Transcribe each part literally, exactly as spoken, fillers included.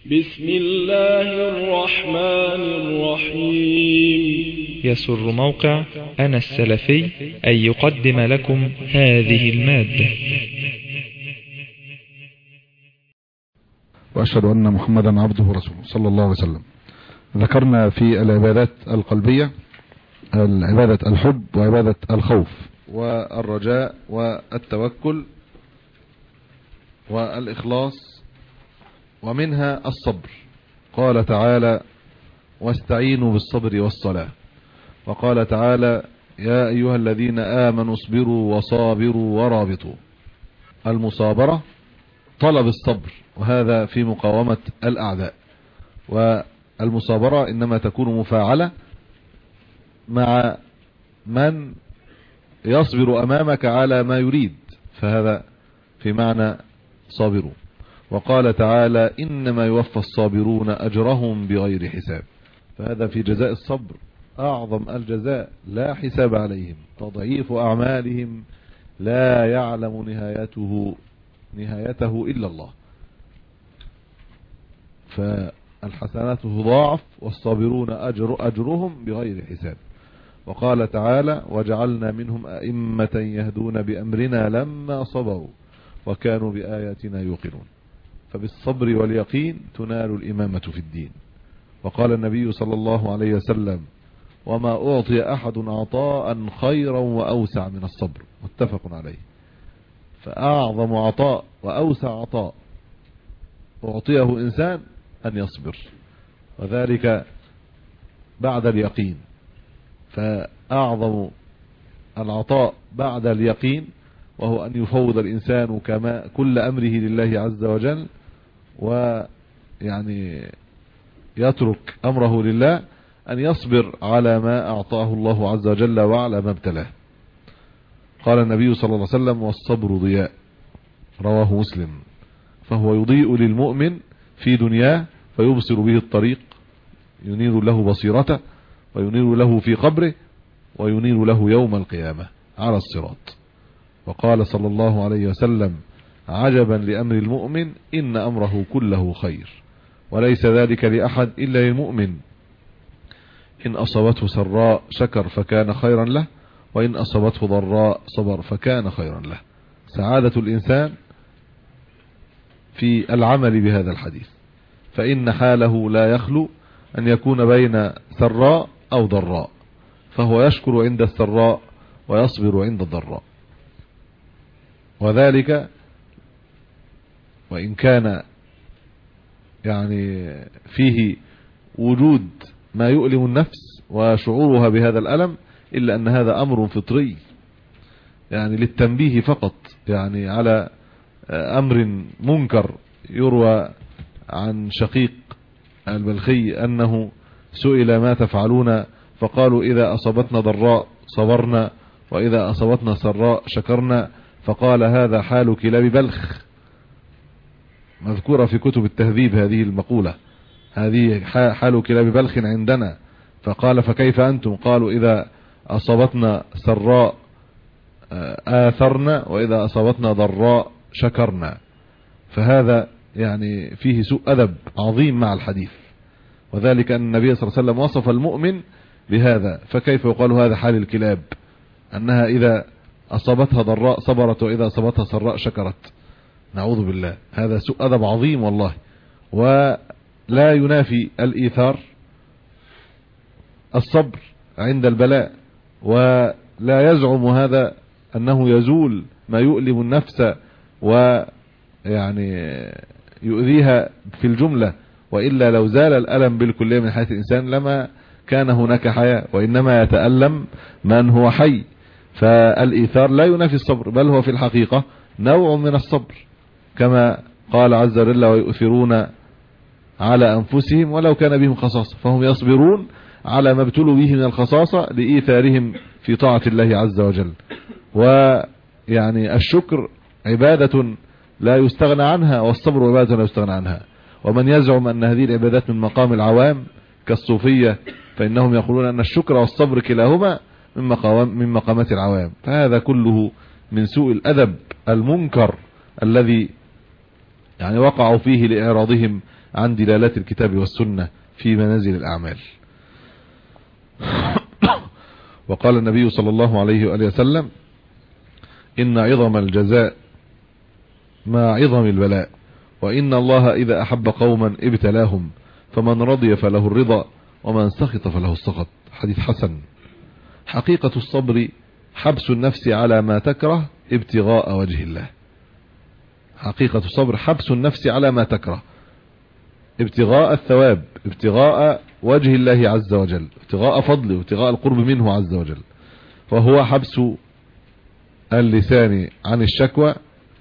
بسم الله الرحمن الرحيم. يسر موقع أنا السلفي أن يقدم لكم هذه المادة. وأشهد أن محمدا عبده ورسوله صلى الله عليه وسلم. ذكرنا في العبادات القلبية عبادة الحب وعبادة الخوف والرجاء والتوكل والإخلاص، ومنها الصبر. قال تعالى: واستعينوا بالصبر والصلاة. وقال تعالى: يا أيها الذين آمنوا اصبروا وصابروا ورابطوا. المصابرة طلب الصبر، وهذا في مقاومة الأعداء. والمصابرة إنما تكون مفاعلة مع من يصبر أمامك على ما يريد، فهذا في معنى صابروا. وقال تعالى: إنما يوفى الصابرون أجرهم بغير حساب، فهذا في جزاء الصبر أعظم الجزاء، لا حساب عليهم، تضعيف أعمالهم لا يعلم نهايته نهايته إلا الله، فالحسنات تضاعف والصابرون أجر أجرهم بغير حساب. وقال تعالى: وجعلنا منهم أئمة يهدون بأمرنا لما صبروا وكانوا بآياتنا يوقنون. فبالصبر واليقين تنال الإمامة في الدين. وقال النبي صلى الله عليه وسلم: وما أعطي أحد عطاء خيرا وأوسع من الصبر، متفق عليه. فأعظم عطاء وأوسع عطاء أعطيه إنسان أن يصبر، وذلك بعد اليقين. فأعظم العطاء بعد اليقين وهو أن يفوض الإنسان كما كل أمره لله عز وجل، ويعني يترك أمره لله، أن يصبر على ما أعطاه الله عز وجل وعلى ما ابتلاه. قال النبي صلى الله عليه وسلم: والصبر ضياء، رواه مسلم. فهو يضيء للمؤمن في دنياه فيبصر به الطريق، ينير له بصيرته، وينير له في قبره، وينير له يوم القيامة على الصراط. وقال صلى الله عليه وسلم: عجبا لأمر المؤمن إن أمره كله خير، وليس ذلك لأحد إلا للمؤمن، إن أصابته سراء شكر فكان خيرا له، وإن أصابته ضراء صبر فكان خيرا له. سعادة الإنسان في العمل بهذا الحديث، فإن حاله لا يخلو أن يكون بين سراء أو ضراء، فهو يشكر عند السراء ويصبر عند الضراء. وذلك وإن كان يعني فيه وجود ما يؤلم النفس وشعورها بهذا الألم، إلا أن هذا أمر فطري، يعني للتنبيه فقط، يعني على أمر منكر. يروى عن شقيق البلخي أنه سئل: ما تفعلون؟ فقالوا: إذا أصابتنا ضراء صبرنا، وإذا أصابتنا سراء شكرنا. فقال: هذا حال كلاب بلخ، مذكورة في كتب التهذيب هذه المقولة، هذه حال كلاب بلخ عندنا. فقال: فكيف أنتم؟ قالوا: إذا أصابتنا سراء آثرنا، وإذا أصابتنا ضراء شكرنا. فهذا يعني فيه سوء أدب عظيم مع الحديث، وذلك أن النبي صلى الله عليه وسلم وصف المؤمن بهذا، فكيف يقال هذا حال الكلاب، أنها إذا أصابتها ضراء صبرت، وإذا أصابتها سراء شكرت؟ نعوذ بالله، هذا سوء أدب عظيم والله. ولا ينافي الإيثار الصبر عند البلاء، ولا يزعم هذا أنه يزول ما يؤلم النفس ويعني يؤذيها في الجملة، وإلا لو زال الألم بالكلية من حياة الإنسان لما كان هناك حياة، وإنما يتألم من هو حي. فالإيثار لا ينافي الصبر، بل هو في الحقيقة نوع من الصبر، كما قال عز وجل: ويؤثرون على أنفسهم ولو كان بهم خصاصة. فهم يصبرون على ما ابتلوا به من الخصاصة لإيثارهم في طاعة الله عز وجل. ويعني الشكر عبادة لا يستغنى عنها، والصبر عبادة لا يستغنى عنها. ومن يزعم أن هذه العبادات من مقام العوام كالصوفية، فإنهم يقولون أن الشكر والصبر كلاهما من مقام من مقامات العوام. فهذا كله من سوء الأدب المنكر الذي يعني وقعوا فيه لإعراضهم عن دلالات الكتاب والسنة في منازل الأعمال. وقال النبي صلى الله عليه وآله وسلم: إن عظم الجزاء مع عظم البلاء، وإن الله إذا أحب قوما ابتلاهم، فمن رضي فله الرضا، ومن سخط فله السخط. حديث حسن. حقيقة الصبر حبس النفس على ما تكره ابتغاء وجه الله. حقيقة الصبر حبس النفس على ما تكره ابتغاء الثواب، ابتغاء وجه الله عز وجل، ابتغاء فضله، ابتغاء القرب منه عز وجل. وهو حبس اللسان عن الشكوى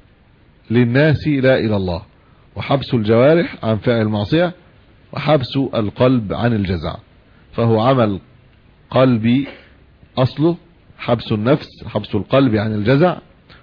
للناس لا إلى الله، وحبس الجوارح عن فعل المعصية، وحبس القلب عن الجزع. فهو عمل قلبي أصله حبس النفس، حبس القلب عن الجزع،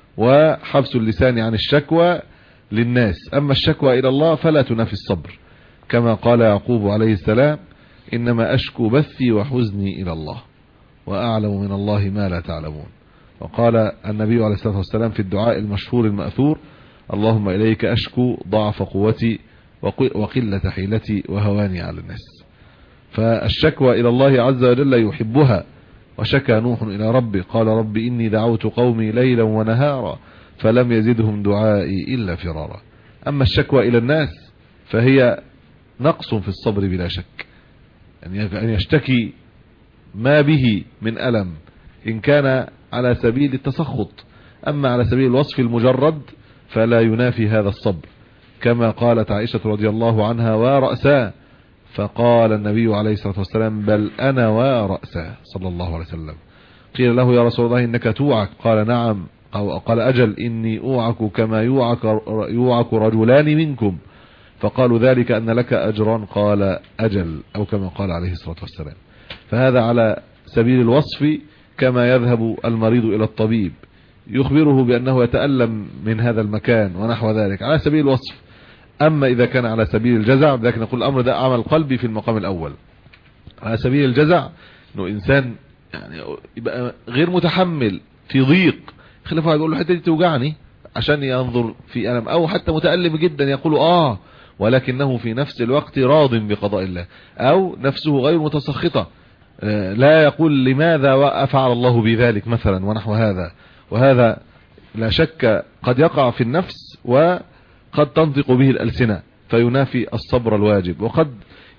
وحبس اللسان عن الشكوى للناس. أما الشكوى إلى الله فلا تنافي الصبر، كما قال يعقوب عليه السلام: إنما أشكو بثي وحزني إلى الله، وأعلم من الله ما لا تعلمون. وقال النبي عليه الصلاة والسلام في الدعاء المشهور المأثور: اللهم إليك أشكو ضعف قوتي وقلة حيلتي وهواني على الناس. فالشكوى إلى الله عز وجل يحبها. وشكى نوح إلى ربي قال: رب إني دعوت قومي ليلا ونهارا فلم يزدهم دعائي إلا فرارا. أما الشكوى إلى الناس فهي نقص في الصبر بلا شك، أن يشتكي ما به من ألم إن كان على سبيل التسخط. أما على سبيل الوصف المجرد فلا ينافي هذا الصبر، كما قالت عائشة رضي الله عنها: ورأسا. فقال النبي عليه الصلاة والسلام: بل أنا ورأسا، صلى الله عليه وسلم. قيل له: يا رسول الله إنك توعك؟ قال: نعم. أو قال: أجل، إني أوعك كما يوعك, يوعك رجلان منكم. فقالوا: ذلك أن لك أجرا؟ قال: أجل، أو كما قال عليه الصلاة والسلام. فهذا على سبيل الوصف، كما يذهب المريض إلى الطبيب يخبره بأنه يتألم من هذا المكان ونحو ذلك، على سبيل الوصف. أما إذا كان على سبيل الجزع، لكن نقول الأمر ده عمل قلبي في المقام الأول. على سبيل الجزع إنه إنسان يعني يبقى غير متحمل، في ضيق، خلافه يقول له حتى دي توجعني عشان ينظر في ألم، أو حتى متألم جدا يقول آه ولكنه في نفس الوقت راض بقضاء الله، أو نفسه غير متسخطة، لا يقول لماذا أفعل الله بذلك مثلا ونحو هذا. وهذا لا شك قد يقع في النفس وقد تنطق به الألسنة فينافي الصبر الواجب، وقد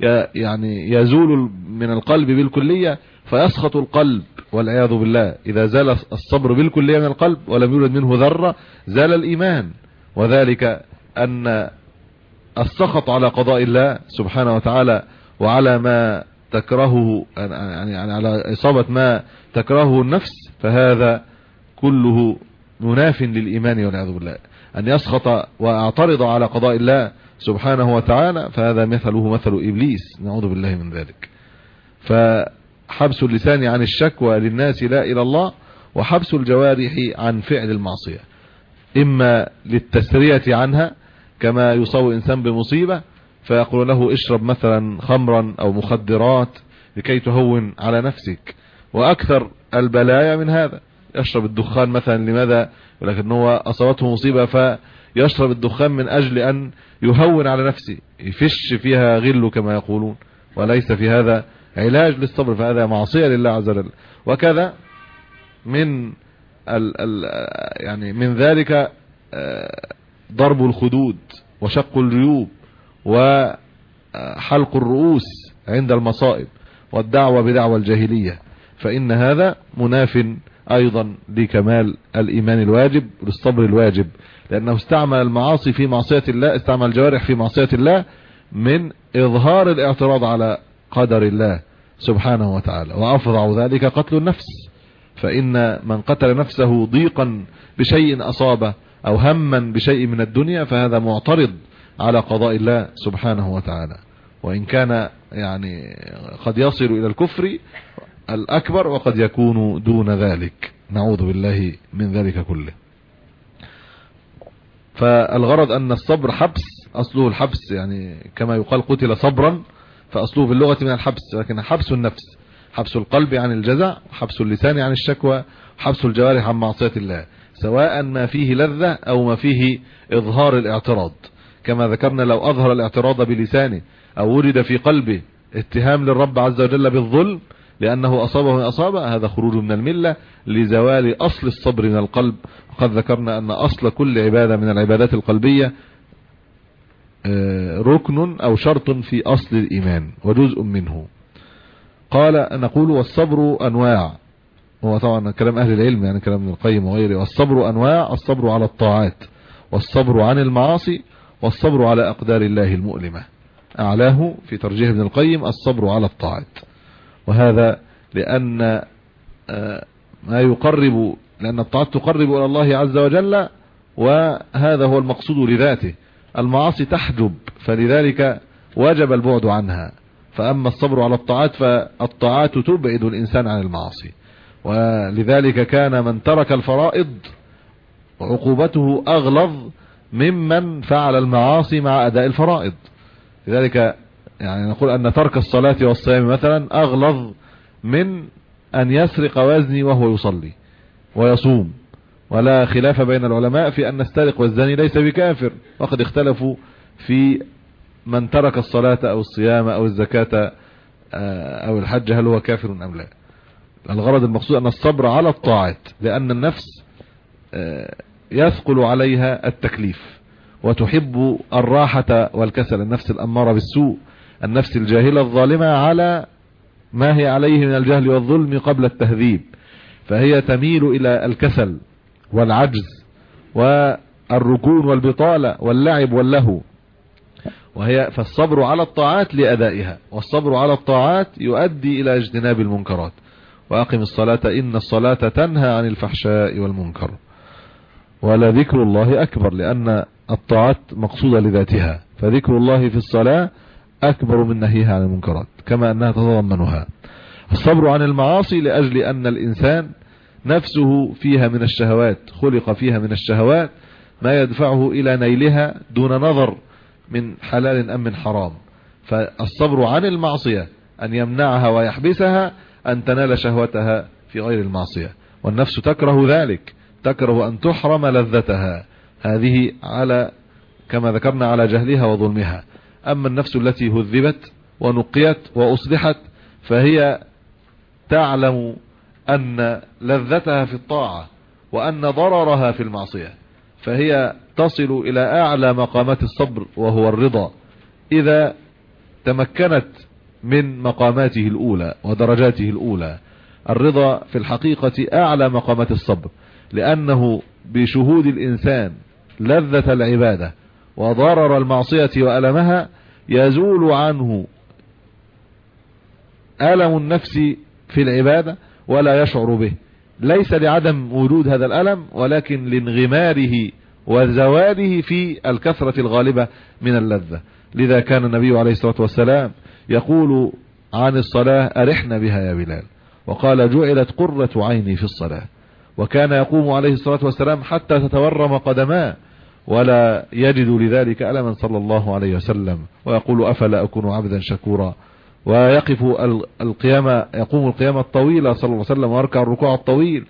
يعني يزول من القلب بالكلية فيسخط القلب والعياذ بالله. إذا زال الصبر بالكلية من القلب ولم يولد منه ذرة زال الإيمان. وذلك أن السخط على قضاء الله سبحانه وتعالى وعلى ما تكرهه، يعني على إصابة ما تكرهه النفس، فهذا كله مناف للإيمان والعياذ بالله. أن يسخط ويعترض على قضاء الله سبحانه وتعالى فهذا مثله مثل إبليس، نعوذ بالله من ذلك. فحبس اللسان عن الشكوى للناس لا إلى الله، وحبس الجوارح عن فعل المعصية، إما للتسرية عنها، كما يصاب إنسان بمصيبة فيقول له اشرب مثلا خمرا أو مخدرات لكي تهون على نفسك. وأكثر البلايا من هذا، يشرب الدخان مثلا، لماذا؟ ولكن هو أصابته مصيبة فيشرب الدخان من أجل أن يهون على نفسه، يفش فيها غل كما يقولون، وليس في هذا علاج للصبر، فهذا معصية لله عز وجل. وكذا من ال ال يعني من ذلك ضرب الخدود وشق الجيوب وحلق الرؤوس عند المصائب والدعوة بدعوة الجاهلية، فإن هذا مناف أيضا لكمال الإيمان الواجب للصبر الواجب، لأنه استعمل المعاصي في معصية الله، استعمل الجوارح في معصية الله من إظهار الاعتراض على قدر الله سبحانه وتعالى. وأفظع ذلك قتل النفس، فإن من قتل نفسه ضيقا بشيء أصابه أو هما بشيء من الدنيا فهذا معترض على قضاء الله سبحانه وتعالى، وإن كان يعني قد يصل إلى الكفر الأكبر وقد يكون دون ذلك، نعوذ بالله من ذلك كله. فالغرض أن الصبر حبس، أصله الحبس، يعني كما يقال قتل صبرا، فأصله في اللغة من الحبس، لكن حبس النفس، حبس القلب عن الجزع، حبس اللسان عن الشكوى، حبس الجوارح عن معصية الله، سواء ما فيه لذة أو ما فيه إظهار الاعتراض، كما ذكرنا لو أظهر الاعتراض بلسانه أو ورد في قلبه اتهام للرب عز وجل بالظلم لأنه أصابه من أصابه، هذا خروج من الملة لزوال أصل الصبر من القلب. وقد ذكرنا أن أصل كل عبادة من العبادات القلبية ركن أو شرط في أصل الإيمان وجزء منه. قال نقول والصبر أنواع، هو طبعا كلام أهل العلم يعني كلام ابن القيم وغيره. والصبر أنواع: الصبر على الطاعات، والصبر عن المعاصي، والصبر على أقدار الله المؤلمة. أعلاه في ترجيح ابن القيم الصبر على الطاعات، وهذا لأن ما يقرب، لأن الطاعات تقرب إلى الله عز وجل، وهذا هو المقصود لذاته. المعاصي تحجب، فلذلك وجب البعد عنها. فأما الصبر على الطاعات فالطاعات تبعد الإنسان عن المعاصي، ولذلك كان من ترك الفرائض عقوبته أغلظ ممن فعل المعاصي مع أداء الفرائض. لذلك يعني نقول أن ترك الصلاة والصيام مثلا أغلظ من أن يسرق وزني وهو يصلي ويصوم. ولا خلاف بين العلماء في أن السارق والزاني ليس بكافر، وقد اختلفوا في من ترك الصلاة أو الصيام أو الزكاة أو الحج هل هو كافر أم لا. الغرض المقصود أن الصبر على الطاعات، لأن النفس يثقل عليها التكليف وتحب الراحة والكسل. النفس الأمارة بالسوء، النفس الجاهلة الظالمة على ما هي عليه من الجهل والظلم قبل التهذيب، فهي تميل إلى الكسل والعجز والركون والبطالة واللعب واللهو. وهي فالصبر على الطاعات لأدائها، والصبر على الطاعات يؤدي إلى اجتناب المنكرات. وأقم الصلاة إن الصلاة تنهى عن الفحشاء والمنكر. ولذكر الله أكبر، لأن الطاعات مقصودة لذاتها، فذكر الله في الصلاة أكبر من نهيها عن المنكرات كما أنها تتضمنها. الصبر عن المعاصي لأجل أن الإنسان نفسه فيها من الشهوات، خلق فيها من الشهوات ما يدفعه إلى نيلها دون نظر من حلال أم من حرام. فالصبر عن المعصية أن يمنعها ويحبسها أن تنال شهوتها في غير المعصية، والنفس تكره ذلك، تكره أن تحرم لذتها. هذه على كما ذكرنا على جهلها وظلمها. أما النفس التي هذبت ونقيت وأصلحت فهي تعلم أن لذتها في الطاعة وأن ضررها في المعصية، فهي تصل إلى أعلى مقامات الصبر وهو الرضا، إذا تمكنت من مقاماته الأولى ودرجاته الأولى. الرضا في الحقيقة أعلى مقامات الصبر، لأنه بشهود الإنسان لذة العبادة وضرر المعصية وألمها يزول عنه ألم النفس في العبادة ولا يشعر به، ليس لعدم وجود هذا الألم ولكن لانغماره وزواله في الكثرة الغالبة من اللذة. لذا كان النبي عليه الصلاة والسلام يقول عن الصلاة: أرحنا بها يا بلال، وقال: جعلت قرة عيني في الصلاة. وكان يقوم عليه الصلاة والسلام حتى تتورم قدماه ولا يجد لذلك ألما صلى الله عليه وسلم، ويقول: أفلا أكون عبدا شكورا. ويقف القيامة، يقوم القيامة الطويلة صلى الله عليه وسلم ويركع الركوع الطويل،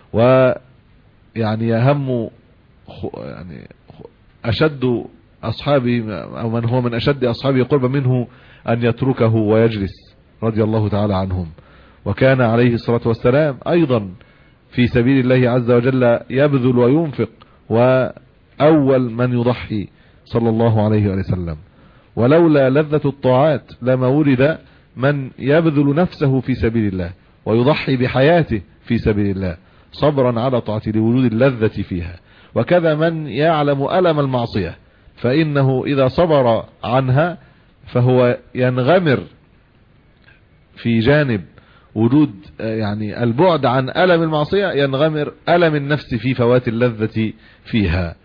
ويعني يهم يعني أشد أصحابه أو من هو من أشد أصحابه قربا منه أن يتركه ويجلس رضي الله تعالى عنهم. وكان عليه الصلاة والسلام أيضا في سبيل الله عز وجل يبذل وينفق، وأول من يضحي صلى الله عليه وسلم. ولولا لذة الطاعات لما ورد من يبذل نفسه في سبيل الله ويضحي بحياته في سبيل الله صبرا على طاعته لوجود اللذة فيها. وكذا من يعلم ألم المعصية فإنه إذا صبر عنها فهو ينغمر في جانب وجود يعني البعد عن ألم المعصية، ينغمر ألم النفس في فوات اللذة فيها.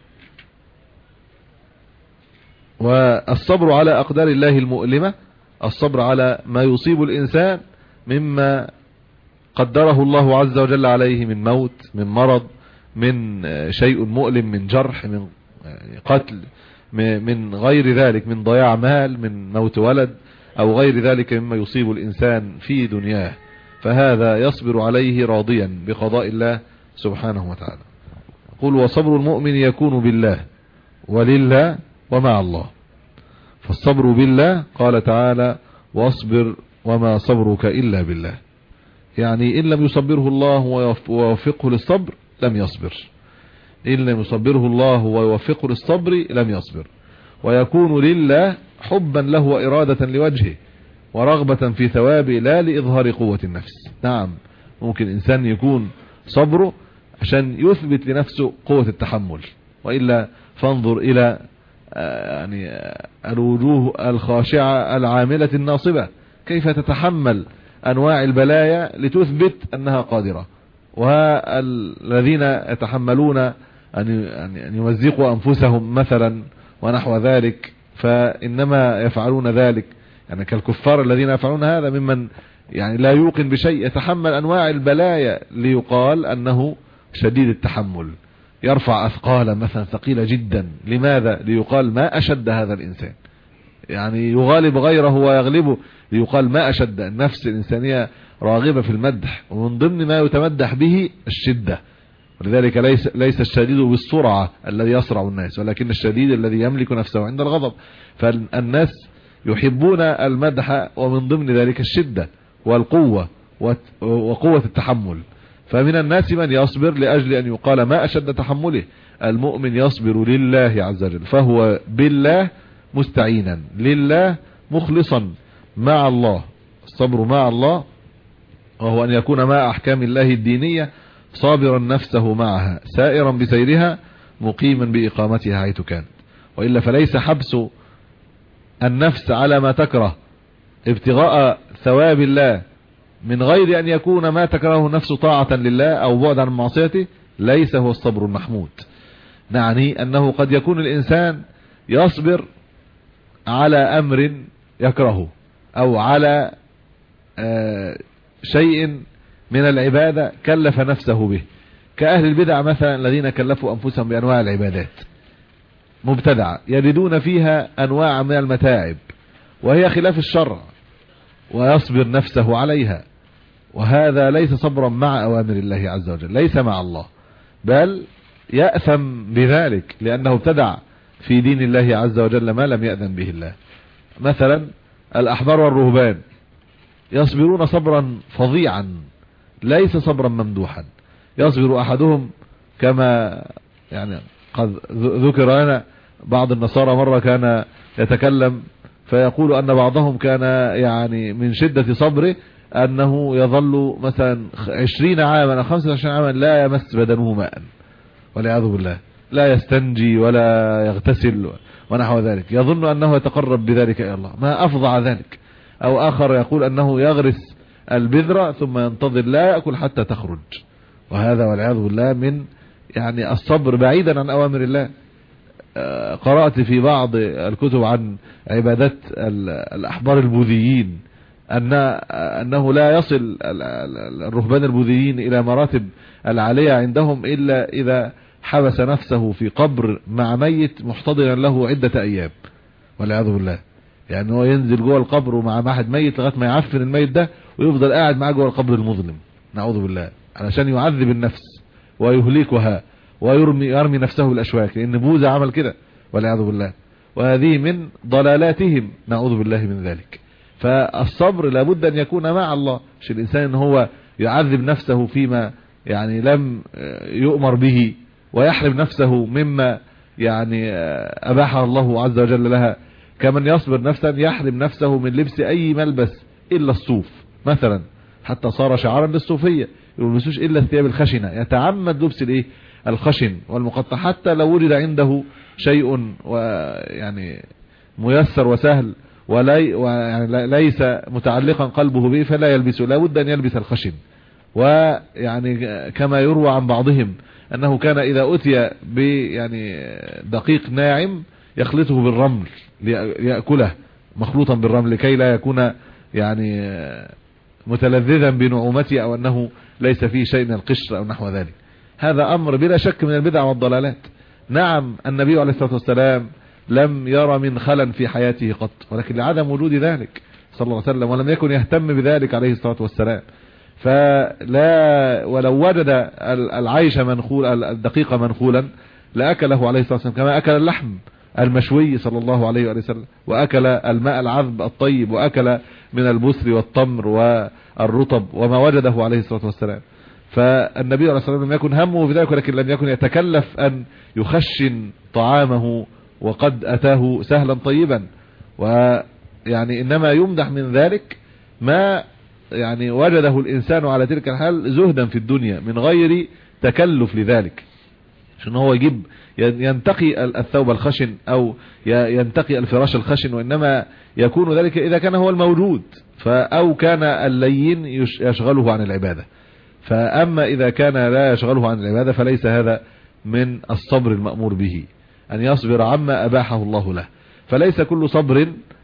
والصبر على أقدار الله المؤلمة، الصبر على ما يصيب الإنسان مما قدره الله عز وجل عليه من موت، من مرض، من شيء مؤلم، من جرح، من قتل، من غير ذلك، من ضياع مال، من موت ولد أو غير ذلك مما يصيب الإنسان في دنياه، فهذا يصبر عليه راضيا بقضاء الله سبحانه وتعالى. قل: وصبر المؤمن يكون بالله ولله ومع الله. فالصبر بالله قال تعالى واصبر وما صبرك إلا بالله، يعني إن لم يصبره الله ويوفقه للصبر لم يصبر، إن لم يصبره الله ويوفقه للصبر لم يصبر. ويكون لله حبا له وإرادة لوجهه ورغبة في ثوابه لا لإظهار قوة النفس. نعم ممكن إنسان يكون صبره عشان يثبت لنفسه قوة التحمل، وإلا فانظر إلى يعني الوجوه الخاشعة العاملة الناصبة كيف تتحمل أنواع البلايا لتثبت أنها قادرة، والذين يتحملون أن يمزقوا أنفسهم مثلا ونحو ذلك فإنما يفعلون ذلك يعني كالكفار الذين يفعلون هذا ممن يعني لا يوقن بشيء، يتحمل أنواع البلايا ليقال أنه شديد التحمل، يرفع أثقالا مثلا ثقيلة جدا، لماذا؟ ليقال ما أشد هذا الإنسان، يعني يغالب غيره ويغلبه ليقال ما أشد. النفس الإنسانية راغبة في المدح، ومن ضمن ما يتمدح به الشدة، ولذلك ليس ليس الشديد بالسرعة الذي يسرع الناس، ولكن الشديد الذي يملك نفسه عند الغضب. فالناس يحبون المدح، ومن ضمن ذلك الشدة والقوة وقوة التحمل. فمن الناس من يصبر لأجل أن يقال ما أشد تحمله. المؤمن يصبر لله عز وجل، فهو بالله مستعينا، لله مخلصا مع الله. الصبر مع الله وهو أن يكون مع أحكام الله الدينية صابرا نفسه معها سائرا بسيرها مقيما بإقامتها حيث كانت، وإلا فليس حبس النفس على ما تكره ابتغاء ثواب الله من غير أن يكون ما تكرهه النفس طاعة لله أو بعد عن معصيته ليس هو الصبر المحمود. نعني أنه قد يكون الإنسان يصبر على أمر يكرهه أو على شيء من العبادة كلف نفسه به، كأهل البدع مثلا الذين كلفوا أنفسهم بأنواع العبادات مبتدعة يجدون فيها أنواع من المتاعب وهي خلاف الشرع ويصبر نفسه عليها، وهذا ليس صبرا مع أوامر الله عز وجل، ليس مع الله، بل يأثم بذلك لأنه ابتدع في دين الله عز وجل ما لم يأذن به الله. مثلا الأحبار والرهبان يصبرون صبرا فظيعا ليس صبرا ممدوحا. يصبر أحدهم كما يعني قد ذكر أنا بعض النصارى مرة كان يتكلم فيقول أن بعضهم كان يعني من شدة صبره أنه يظل مثلا عشرين عاما أو خمسة وعشرين عاما لا يمس بدنه ماء والعياذ بالله، لا يستنجي ولا يغتسل ونحو ذلك، يظن أنه يتقرب بذلك إلى الله. ما أفظع ذلك. أو آخر يقول أنه يغرس البذرة ثم ينتظر لا يأكل حتى تخرج، وهذا والعياذ بالله من يعني الصبر بعيدا عن أوامر الله. قرأت في بعض الكتب عن عبادات الأحبار البوذيين أن أنه لا يصل الرهبان البوذيين إلى مراتب العالية عندهم إلا إذا حبس نفسه في قبر مع ميت محتضنا له عدة أيام والعياذ بالله. يعني هو ينزل جوه القبر ومع واحد ميت لغايه ما يعفن الميت ده ويفضل قاعد معاه جوه القبر المظلم نعوذ بالله، علشان يعذب النفس ويهلكها ويرمي يرمي نفسه بالاشواك، لان بوذا عمل كده والعياذ بالله، وهذه من ضلالاتهم نعوذ بالله من ذلك. فالصبر لابد ان يكون مع الله، مش الانسان ان هو يعذب نفسه فيما يعني لم يؤمر به ويحرم نفسه مما يعني اباحه الله عز وجل لها، كمن يصبر نفسا يحرم نفسه من لبس اي ملبس الا الصوف مثلا، حتى صار شعارا للصوفيه يلبسوش الا الثياب الخشنه، يتعمد لبس الايه الخشن والمقطع حتى لو وجد عنده شيء ويعني ميسر وسهل وليس متعلقا قلبه به فلا يلبسه، لا بد ان يلبس الخشن. ويعني كما يروى عن بعضهم انه كان اذا اتي ب يعني دقيق ناعم يخلطه بالرمل ليأكله مخلوطا بالرمل لكي لا يكون يعني متلذذا بنعومته او انه ليس فيه شيء من القشر او نحو ذلك. هذا امر بلا شك من البدع والضلالات. نعم النبي عليه الصلاة والسلام لم يرى من خلل في حياته قط، ولكن لعدم وجود ذلك صلى الله عليه وسلم، ولم يكن يهتم بذلك عليه الصلاة والسلام. فلا ولو وجد العيش منخول الدقيق منخولا لأكله عليه الصلاة والسلام كما أكل اللحم المشوي صلى الله عليه وآله وسلم، وأكل الماء العذب الطيب، وأكل من البسر والتمر والرطب وما وجده عليه الصلاة والسلام. فالنبي عليه الصلاة والسلام لم يكن همه في ذلك، ولكن لم يكن يتكلف أن يخشن طعامه وقد أتاه سهلا طيبا، ويعني إنما يمدح من ذلك ما يعني وجده الإنسان على تلك الحال زهدا في الدنيا من غير تكلف لذلك، عشان هو يجيب ينتقي الثوب الخشن أو ينتقي الفراش الخشن، وإنما يكون ذلك إذا كان هو الموجود، أو كان اللين يشغله عن العبادة. فأما إذا كان لا يشغله عن العبادة فليس هذا من الصبر المأمور به، أن يصبر عما أباحه الله له. فليس كل صبر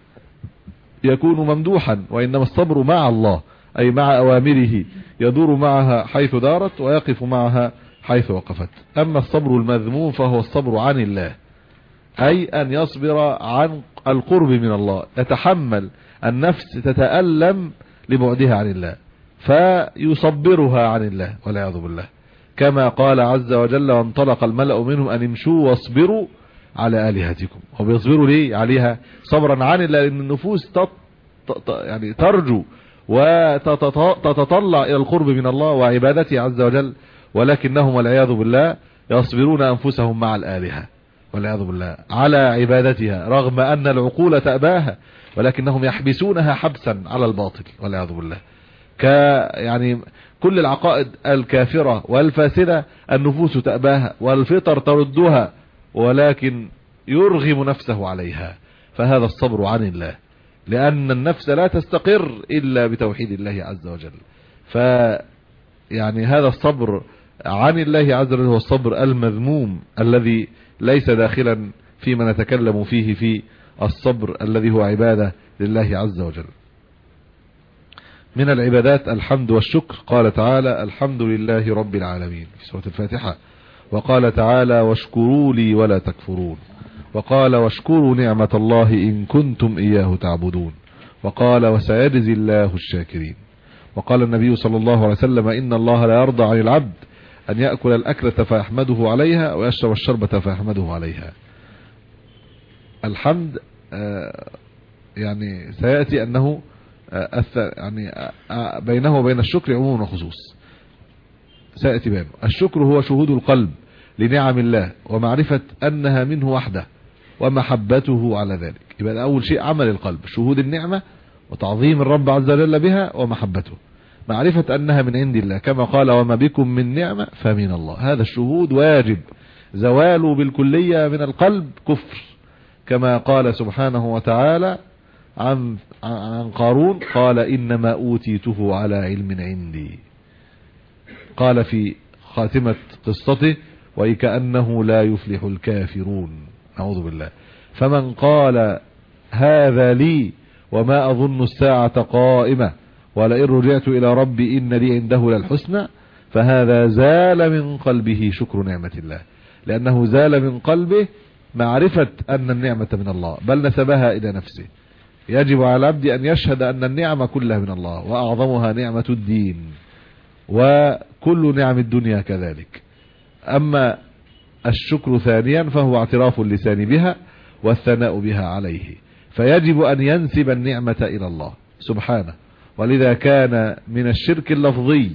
يكون ممدوحا، وإنما الصبر مع الله، أي مع أوامره، يدور معها حيث دارت ويقف معها حيث وقفت. أما الصبر المذموم فهو الصبر عن الله، أي أن يصبر عن القرب من الله، يتحمل النفس تتألم لبعدها عن الله فيصبرها عن الله والعياذ بالله، كما قال عز وجل: وانطلق الملأ منهم أن امشوا واصبروا على آلهتكم. وبيصبروا ليه عليها؟ صبرا عن الله، لأن النفوس تط... يعني ترجو وتتطلع إلى القرب من الله وعبادته عز وجل، ولكنهم والعياذ بالله يصبرون أنفسهم مع الآلهة والعياذ بالله على عبادتها، رغم أن العقول تأباها، ولكنهم يحبسونها حبسا على الباطل والعياذ بالله. ك يعني كل العقائد الكافرة والفاسدة النفوس تأباها والفطر تردها، ولكن يرغم نفسه عليها. فهذا الصبر عن الله، لأن النفس لا تستقر إلا بتوحيد الله عز وجل. ف يعني هذا الصبر عن الله عز وجل هو الصبر المذموم الذي ليس داخلا فيما نتكلم فيه في الصبر الذي هو عبادة لله عز وجل. من العبادات الحمد والشكر. قال تعالى: الحمد لله رب العالمين في سورة الفاتحة. وقال تعالى: واشكروا لي ولا تكفرون. وقال: واشكروا نعمة الله إن كنتم إياه تعبدون. وقال: وسيجزي الله الشاكرين. وقال النبي صلى الله عليه وسلم: إن الله لا يرضى عن العبد أن يأكل الأكلة فيحمده عليها ويشرب الشربة فيحمده عليها. الحمد يعني سيأتي أنه يعني بينه وبين الشكر عموم وخصوص، سيأتي بينه. الشكر هو شهود القلب لنعم الله ومعرفة أنها منه وحده ومحبته على ذلك. يبقى أول شيء عمل القلب، شهود النعمة وتعظيم الرب عز وجل بها ومحبته، معرفة أنها من عند الله، كما قال: وما بكم من نعمة فمن الله. هذا الشهود واجب، زواله بالكلية من القلب كفر، كما قال سبحانه وتعالى عن عن قارون: قال إنما أوتيته على علم عندي. قال في خاتمة قصته: وكأنه لا يفلح الكافرون. نعوذ بالله. فمن قال هذا لي وما أظن الساعة قائمة ولئن رجعت إلى ربي إن لي عنده للحسنى، فهذا زال من قلبه شكر نعمة الله، لأنه زال من قلبه معرفة أن النعمة من الله، بل نسبها إلى نفسه. يجب على العبد أن يشهد أن النعمة كلها من الله، وأعظمها نعمة الدين، وكل نعم الدنيا كذلك. أما الشكر ثانيا فهو اعتراف اللسان بها والثناء بها عليه، فيجب أن ينسب النعمة إلى الله سبحانه. ولذا كان من الشرك اللفظي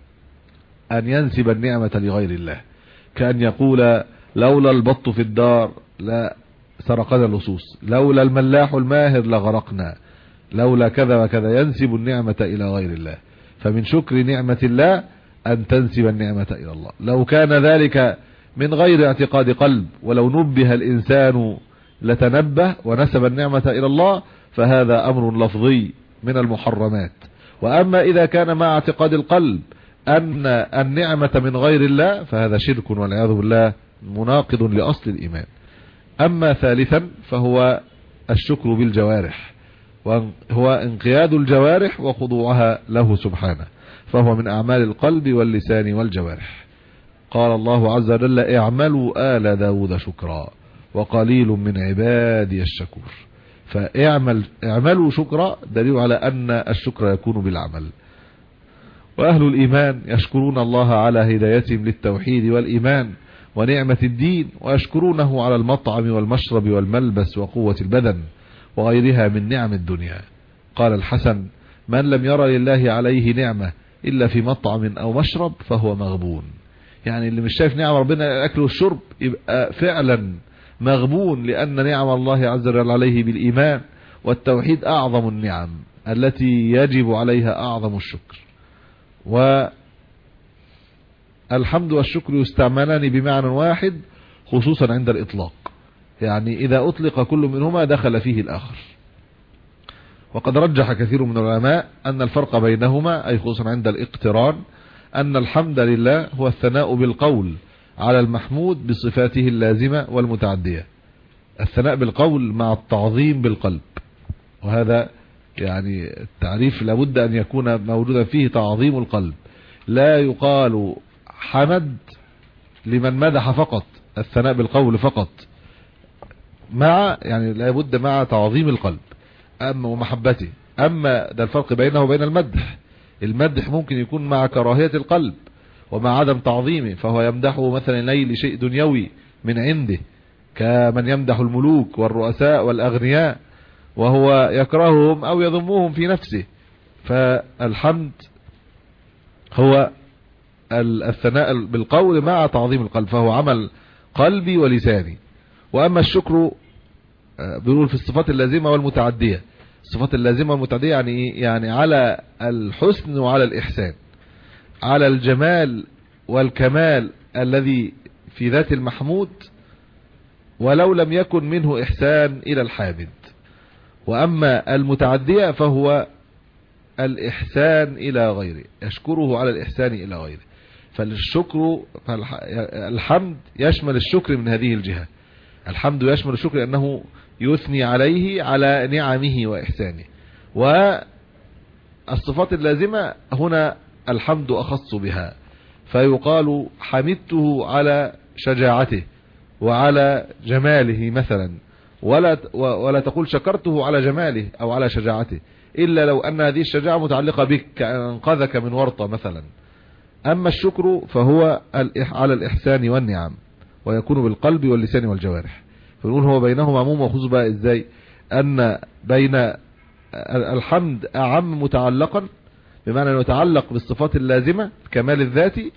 أن ينسب النعمة لغير الله، كأن يقول: لولا البط في الدار لا سرقنا اللصوص، لولا الملاح الماهر لغرقنا، لولا كذا وكذا، ينسب النعمة إلى غير الله. فمن شكر نعمة الله أن تنسب النعمة إلى الله، لو كان ذلك من غير اعتقاد قلب، ولو نبه الإنسان لتنبه ونسب النعمة إلى الله، فهذا أمر لفظي من المحرمات. وأما إذا كان مع اعتقاد القلب أن النعمة من غير الله، فهذا شرك والعياذ بالله، مناقض لأصل الإيمان. أما ثالثا فهو الشكر بالجوارح، وهو انقياد الجوارح وخضوعها له سبحانه، فهو من أعمال القلب واللسان والجوارح. قال الله عز وجل: اعملوا آل داود شكرا وقليل من عبادي الشكور. فاعمل اعملوا شكرا دليل على أن الشكر يكون بالعمل. وأهل الإيمان يشكرون الله على هدايتهم للتوحيد والإيمان ونعمة الدين، ويشكرونه على المطعم والمشرب والملبس وقوة البدن وغيرها من نعم الدنيا. قال الحسن: من لم يرى لله عليه نعمة إلا في مطعم أو مشرب فهو مغبون. يعني اللي مش شايف نعم ربنا الأكل والشرب يبقى فعلا مغبون، لأن نعم الله عز وجل عليه بالإيمان والتوحيد أعظم النعم التي يجب عليها أعظم الشكر. والحمد والشكر يستعملان بمعنى واحد خصوصا عند الإطلاق، يعني إذا أطلق كل منهما دخل فيه الآخر. وقد رجح كثير من العلماء أن الفرق بينهما، أي خصوصا عند الاقتران، أن الحمد لله هو الثناء بالقول على المحمود بصفاته اللازمة والمتعدية، الثناء بالقول مع التعظيم بالقلب. وهذا يعني التعريف لابد أن يكون موجودا فيه تعظيم القلب. لا يقال حمد لمن مدح فقط، الثناء بالقول فقط، مع يعني لابد مع تعظيم القلب أما ومحبته. أما ده الفرق بينه وبين المدح. المدح ممكن يكون مع كراهية القلب ومع عدم تعظيمه، فهو يمدحه مثلا ليل شيء دنيوي من عنده، كمن يمدح الملوك والرؤساء والأغنياء وهو يكرههم أو يذمهم في نفسه. فالحمد هو الثناء بالقول مع تعظيم القلب، فهو عمل قلبي ولساني. وأما الشكر بيقول في الصفات اللازمة والمتعدية. الصفات اللازمة والمتعدية يعني ايه؟ يعني على الحسن وعلى الإحسان، على الجمال والكمال الذي في ذات المحمود ولو لم يكن منه إحسان إلى الحامد. وأما المتعدية فهو الإحسان إلى غيره، يشكره على الإحسان إلى غيره. فالشكر الحمد يشمل الشكر من هذه الجهة. الحمد يشمل الشكر لأنه يثني عليه على نعمه وإحسانه. والصفات اللازمة هنا الحمد أخص بها، فيقال حمدته على شجاعته وعلى جماله مثلا، ولا ولا تقول شكرته على جماله أو على شجاعته، إلا لو أن هذه الشجاعة متعلقة بك كأن أنقذك من ورطة مثلا. أما الشكر فهو على الإحسان والنعم، ويكون بالقلب واللسان والجوارح. فنقول هو بينهما عموم وخصوص. بقى إزاي؟ أن بين الحمد أعم متعلقا، بمعنى أنه يتعلق بالصفات اللازمة كمال الذاتي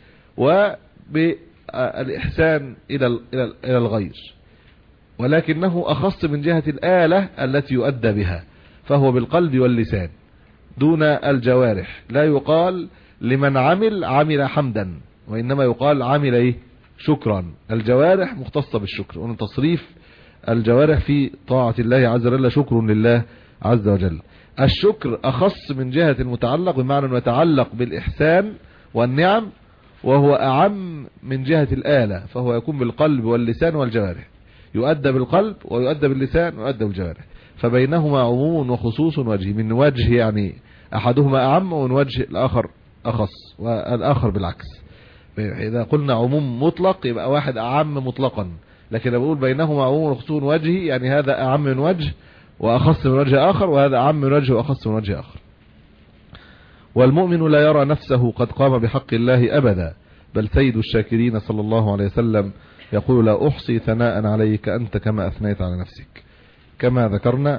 وبالإحسان إلى إلى الغير، ولكنه أخص من جهة الآلة التي يؤدى بها، فهو بالقلب واللسان دون الجوارح. لا يقال لمن عمل عمل حمدا، وإنما يقال عمل إيه؟ شكرا. الجوارح مختصة بالشكر، وأن تصريف الجوارح في طاعة الله عز وجل شكر لله عز وجل. الشكر أخص من جهة المتعلق، بمعنى أنه يتعلق بالإحسان والنعم، وهو أعم من جهة الآلة، فهو يكون بالقلب واللسان والجوارح، يؤدى بالقلب ويؤدى باللسان ويؤدى بالجوارح. فبينهما عموم وخصوص وجه، من وجه يعني أحدهما أعم ومن وجه الآخر أخص، والآخر بالعكس. إذا قلنا عموم مطلق يبقى واحد أعم مطلقا، لكن لو بقول بينهما عموم وخصوص وجهي يعني هذا أعم من وجه وأخص من وجه آخر، وهذا أعم من وجه وأخص من وجه آخر. والمؤمن لا يرى نفسه قد قام بحق الله أبدا، بل سيد الشاكرين صلى الله عليه وسلم يقول: لا أحصي ثناء عليك أنت كما أثنيت على نفسك. كما ذكرنا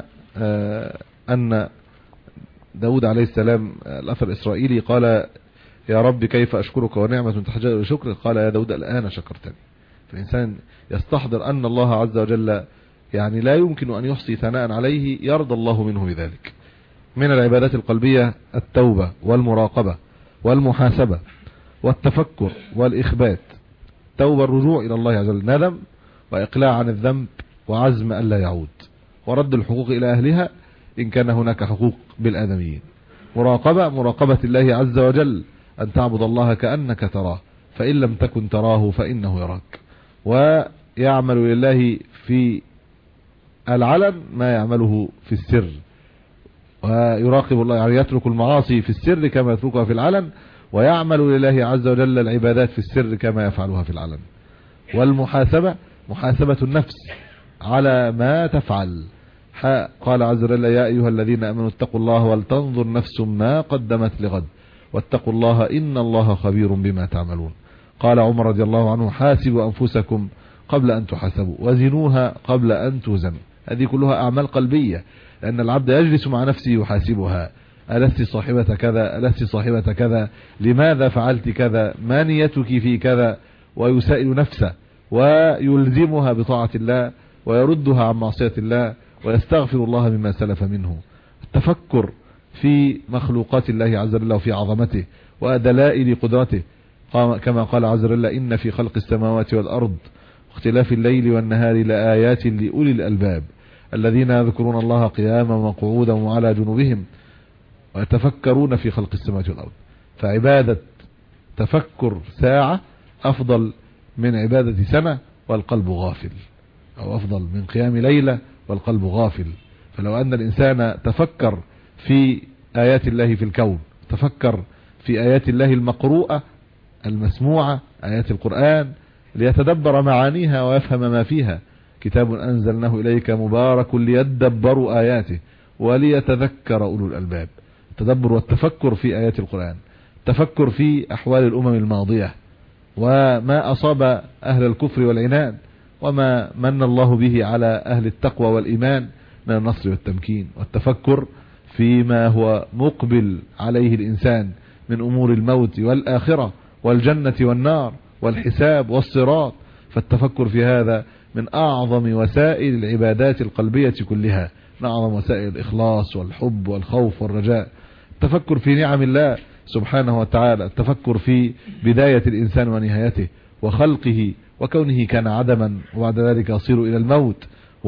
أن داود عليه السلام الأثر الإسرائيلي قال: يا رب كيف أشكرك ونعمة تحتاج إلى شكر؟ قال: يا داود الآن شكرتني. فالإنسان يستحضر أن الله عز وجل يعني لا يمكن أن يحصي ثناء عليه يرضى الله منه بذلك. من العبادات القلبية التوبة والمراقبة والمحاسبة والتفكر والإخبات. توبة الرجوع إلى الله عز وجل، ندم وإقلاع عن الذنب وعزم ألا يعود، ورد الحقوق إلى أهلها إن كان هناك حقوق بالآدميين. مراقبة مراقبة الله عز وجل، أن تعبد الله كأنك تراه، فإن لم تكن تراه فإنه يراك. ويعمل لله في العلن ما يعمله في السر، ويراقب الله يعني يترك المعاصي في السر كما يتركها في العلن، ويعمل لله عز وجل العبادات في السر كما يفعلها في العلن. والمحاسبة محاسبة النفس على ما تفعل. قال عز وجل: يا أيها الذين آمنوا اتقوا الله ولتنظر نفس ما قدمت لغد واتقوا الله إن الله خبير بما تعملون. قال عمر رضي الله عنه حاسبوا أنفسكم قبل أن تحاسبوا وزنوها قبل أن توزنوا. هذه كلها أعمال قلبية، لأن العبد يجلس مع نفسه يحاسبها: ألست صاحبة كذا؟ ألست صاحبة كذا؟ لماذا فعلت كذا؟ ما نيتك في كذا؟ ويسائل نفسه ويلزمها بطاعة الله ويردها عن معصية الله ويستغفر الله مما سلف منه. التفكر في مخلوقات الله عز وجل وفي عظمته ودلائل قدرته، كما قال عز وجل: إن في خلق السماوات والأرض واختلاف الليل والنهار لآيات لأولي الألباب الذين يذكرون الله قياما وقعودا وعلى جنوبهم ويتفكرون في خلق السماوات والأرض. فعبادة تفكر ساعة أفضل من عبادة سنة والقلب غافل، أو أفضل من قيام ليلة والقلب غافل. فلو أن الإنسان تفكر في آيات الله في الكون، تفكر في آيات الله المقروءة المسموعة، آيات القرآن، ليتدبر معانيها ويفهم ما فيها: كتاب أنزلناه إليك مبارك ليدبروا آياته وليتذكر أولو الألباب. التدبر والتفكر في آيات القرآن، تفكر في أحوال الأمم الماضية وما أصاب أهل الكفر والعناد وما من الله به على أهل التقوى والإيمان من النصر والتمكين، والتفكر فيما هو مقبل عليه الإنسان من أمور الموت والآخرة والجنة والنار والحساب والصراط. فالتفكر في هذا من أعظم وسائل العبادات القلبية كلها، من أعظم وسائل الإخلاص والحب والخوف والرجاء. التفكر في نعم الله سبحانه وتعالى، التفكر في بداية الإنسان ونهايته وخلقه وكونه كان عدما وبعد ذلك يصير إلى الموت،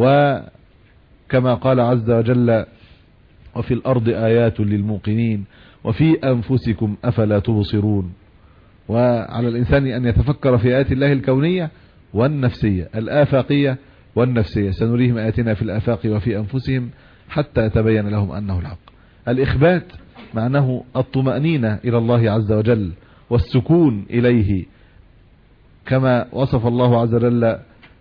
وكما قال عز وجل: وفي الأرض آيات للموقنين وفي أنفسكم أفلا تبصرون. وعلى الإنسان أن يتفكر في آيات الله الكونية والنفسية، الآفاقية والنفسية: سنريهم آياتنا في الآفاق وفي أنفسهم حتى يتبين لهم أنه الحق. الإخبات معناه الطمأنينة إلى الله عز وجل والسكون إليه، كما وصف الله عز وجل: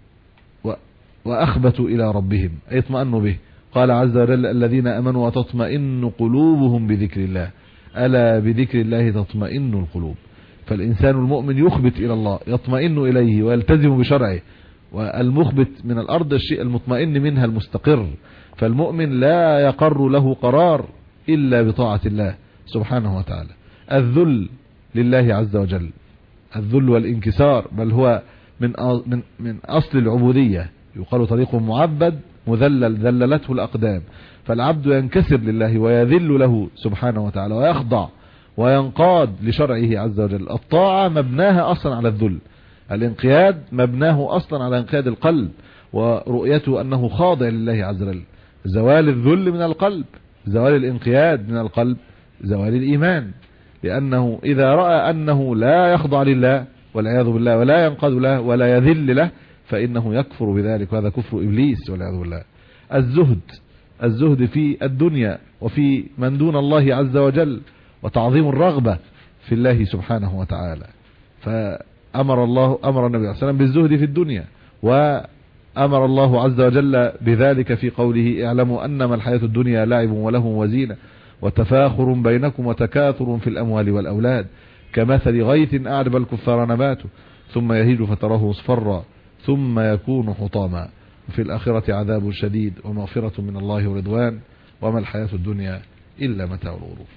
وأخبتوا إلى ربهم، أي اطمأنوا به. قال عز وجل: الذين أمنوا وتطمئن قلوبهم بذكر الله، ألا بذكر الله تطمئن القلوب. فالإنسان المؤمن يخبت إلى الله، يطمئن إليه ويلتزم بشرعه. والمخبت من الأرض الشيء المطمئن منها المستقر، فالمؤمن لا يقر له قرار إلا بطاعة الله سبحانه وتعالى. الذل لله عز وجل، الذل والانكسار، بل هو من من من أصل العبودية. يقال طريق معبد مذلل ذللته الأقدام. فالعبد ينكسر لله ويذل له سبحانه وتعالى ويخضع وينقاد لشرعه عز وجل. الطاعة مبناها أصلا على الذل، الانقياد مبناه أصلا على انقياد القلب ورؤيته أنه خاضع لله عز وجل. زوال الذل من القلب، زوال الانقياد من القلب، زوال الإيمان. لأنه إذا رأى أنه لا يخضع لله والعياذ بالله ولا ينقاد له ولا يذل له فإنه يكفر بذلك، وهذا كفر إبليس والعياذ بالله. الزهد، الزهد في الدنيا وفي من دون الله عز وجل، وتعظيم الرغبة في الله سبحانه وتعالى. فأمر الله أمر النبي صلى الله عليه وسلم بالزهد في الدنيا، وأمر الله عز وجل بذلك في قوله: اعلموا أنما الحياة الدنيا لعب ولهو وزينة وتفاخر بينكم وتكاثر في الأموال والأولاد كمثل غيث أعجب الكفار نباته ثم يهيج فتراه مصفرا ثم يكون حطاما وفي الآخرة عذاب شديد ومغفرة من الله ورضوان وما الحياة الدنيا إلا متاع الغرور.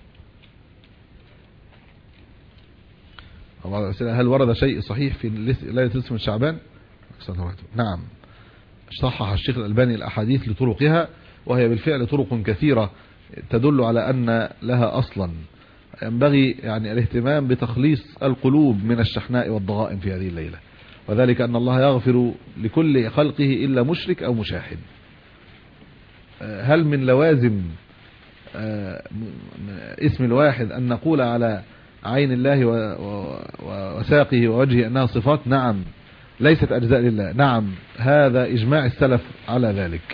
هل ورد شيء صحيح في ليلة نصف من شعبان؟ نعم، صحح الشيخ الألباني الأحاديث لطرقها، وهي بالفعل طرق كثيرة تدل على أن لها أصلا. ينبغي يعني الاهتمام بتخليص القلوب من الشحناء والضغائن في هذه الليلة، وذلك أن الله يغفر لكل خلقه إلا مشرك أو مشاحن. هل من لوازم اسم الواحد أن نقول على عين الله وساقه ووجهه أنها صفات؟ نعم. ليست أجزاء لله؟ نعم. هذا إجماع السلف على ذلك.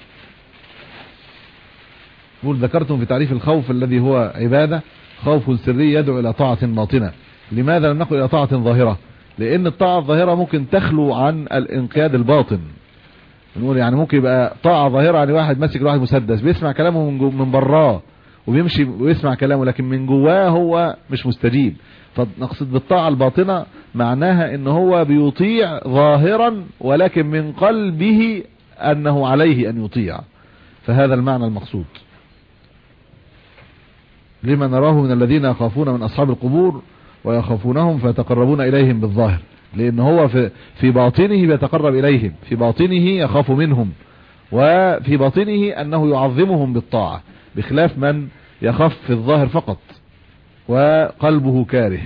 قل ذكرتم في تعريف الخوف الذي هو عبادة خوف سري يدعو إلى طاعة باطنة. لماذا لم نقل إلى طاعة ظاهرة؟ لأن الطاعة الظاهرة ممكن تخلو عن الانقياد الباطن. نقول يعني ممكن يبقى طاعة ظاهرة، يعني واحد ماسك لواحد مسدس بيسمع كلامه من براه وبيمشي ويسمع كلامه لكن من جواه هو مش مستجيب. فنقصد بالطاعة الباطنة معناها ان هو بيطيع ظاهرا ولكن من قلبه انه عليه ان يطيع، فهذا المعنى المقصود. لما نراه من الذين يخافون من اصحاب القبور ويخافونهم فيتقربون اليهم بالظاهر، لان هو في في باطنه بيتقرب اليهم، في باطنه يخاف منهم، وفي باطنه انه يعظمهم بالطاعة، بخلاف من يخاف في الظاهر فقط وقلبه كاره.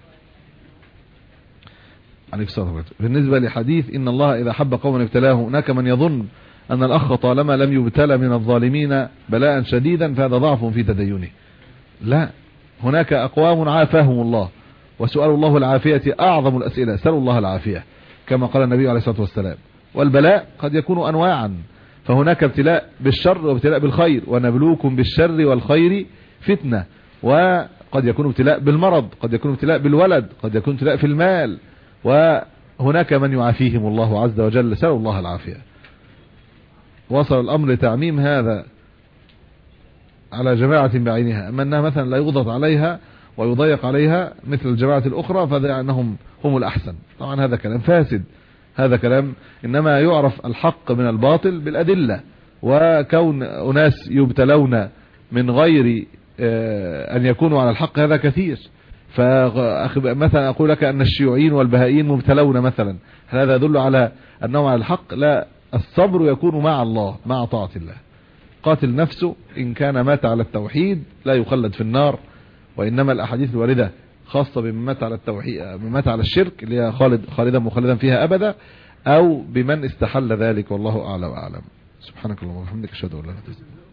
عليه الصلاة والسلام. بالنسبة لحديث إن الله إذا حب قوما ابتلاه، هناك من يظن أن الأخ طالما لم يبتلى من الظالمين بلاء شديدا فهذا ضعف في تدينه. لا، هناك أقوام عافاهم الله، وسؤال الله العافية أعظم الأسئلة، سألوا الله العافية كما قال النبي عليه الصلاة والسلام. والبلاء قد يكون أنواعا، فهناك ابتلاء بالشر وابتلاء بالخير، ونبلوكم بالشر والخير فتنة. وقد يكون ابتلاء بالمرض، قد يكون ابتلاء بالولد، قد يكون ابتلاء في المال، وهناك من يعافيهم الله عز وجل، سألوا الله العافية. وصل الأمر لتعميم هذا على جماعة بعينها، أما أنها مثلا لا يضغط عليها ويضيق عليها مثل الجماعة الأخرى فذا أنهم هم الأحسن. طبعا هذا كلام فاسد، هذا كلام إنما يعرف الحق من الباطل بالأدلة. وكون أناس يبتلون من غير أن يكونوا على الحق هذا كثير. فمثلا أقول لك أن الشيوعيين والبهائيين مبتلون مثلا، هل هذا يدل على أنهم على الحق؟ لا، الصبر يكون مع الله، مع طاعة الله. قاتل نفسه إن كان مات على التوحيد لا يخلد في النار، وإنما الأحاديث الواردة خاصة بمن مات على التوحيد، من مات على الشرك اللي هي خالد خالدا مخلدا فيها أبدا، أو بمن استحل ذلك، والله أعلى وأعلم. سبحانك اللهم وبحمدك، أشهد أن لا إله إلا أنت.